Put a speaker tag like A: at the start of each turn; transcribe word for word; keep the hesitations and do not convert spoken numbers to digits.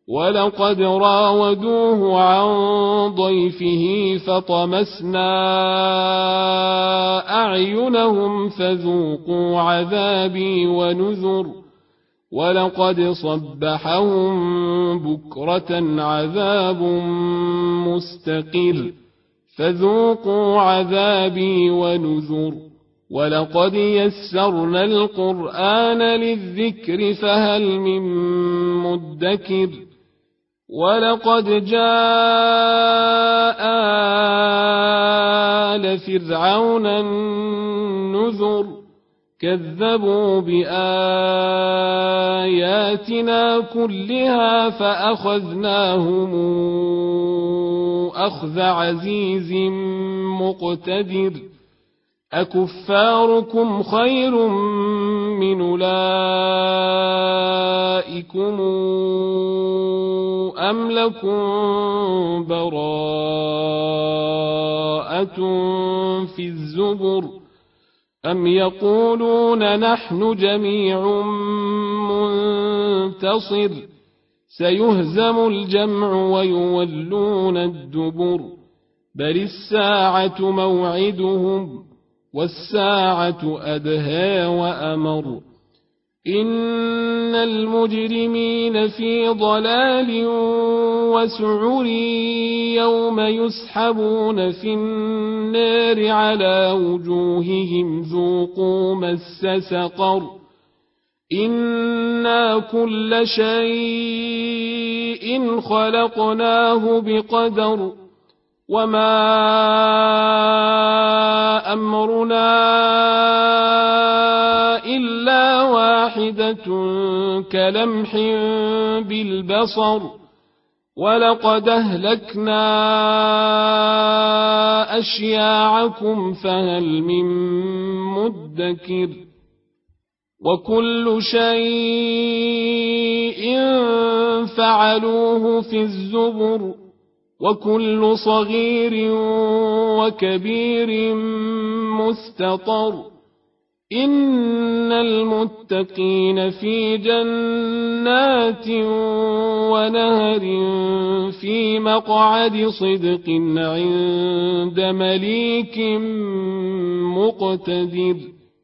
A: ولقد راودوه عن ضيفه فطمسنا أعينهم فذوقوا عذابي ونذر ولقد صبحهم بكرة عذاب مستقر فذوقوا عذابي ونذر ولقد يسرنا القرآن للذكر فهل من مدكر ولقد جاء آل فرعون النذر كذبوا بآياتنا كلها فأخذناهم أخذ عزيز مقتدر أكفاركم خير من أولئكم أم لكم براءة في الزبر أم يقولون نحن جميع منتصر سيهزم الجمع ويولون الدبر بل الساعة موعدهم والساعة أدهى وأمر إن المجرمين في ضلال وسعر يوم يسحبون في النار على وجوههم ذوقوا مس سقر إنا كل شيء خلقناه بقدر وما أمرنا إلا واحدة كلمح بالبصر ولقد أهلكنا أشياعكم فهل من مدكر وكل شيء فعلوه في الزبر وكل صغير وكبير مستطر إن المتقين في جنات ونهر في مقعد صدق عند مليك مقتدر